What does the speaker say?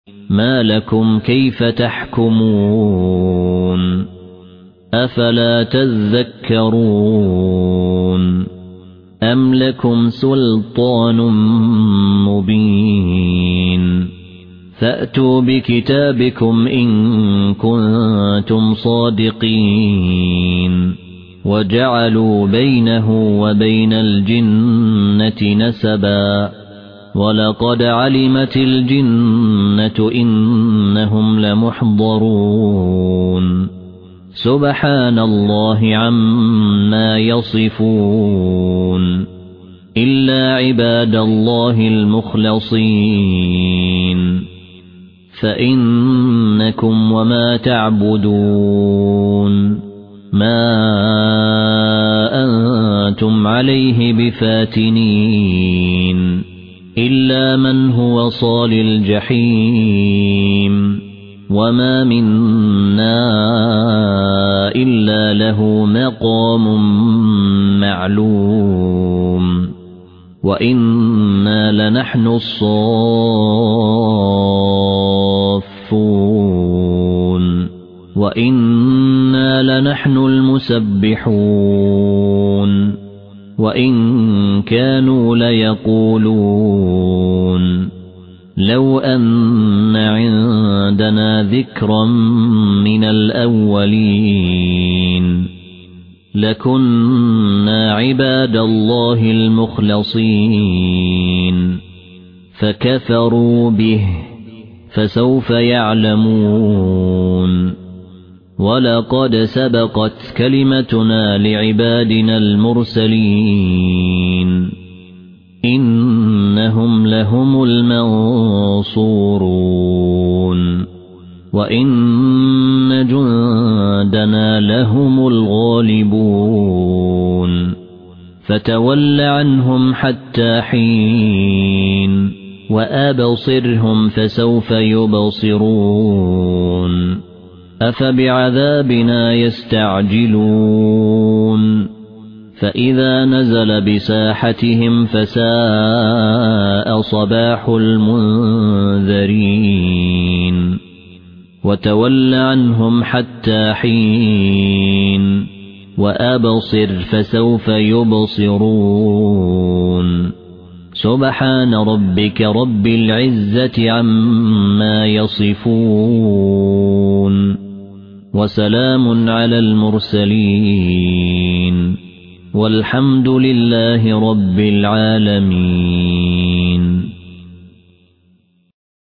ما لكم كيف تحكمون أفلا تذكرون أم لكم سلطان مبين فأتوا بكتابكم إن كنتم صادقين وجعلوا بينه وبين الجنة نسبا ولقد علمت الجنة إنهم لمحضرون سبحان الله عما يصفون إلا عباد الله المخلصين فإنكم وما تعبدون ما أنتم عليه بفاتنين إلا من هو صال الجحيم وما منا إلا له مقام معلوم وإنا لنحن الصافون وإنا لنحن المسبحون وإن كانوا ليقولون لو أن عندنا ذكرا من الأولين لكنا عباد الله المخلصين فكفروا به فسوف يعلمون ولقد سبقت كلمتنا لعبادنا المرسلين إنهم لهم المنصورون وإن جندنا لهم الغالبون فتول عنهم حتى حين وأبصرهم فسوف يبصرون أفبعذابنا يستعجلون فإذا نزل بساحتهم فساء صباح المنذرين وتول عنهم حتى حين وأبصر فسوف يبصرون سبحان ربك رب العزة عما يصفون وسلام على المرسلين والحمد لله رب العالمين.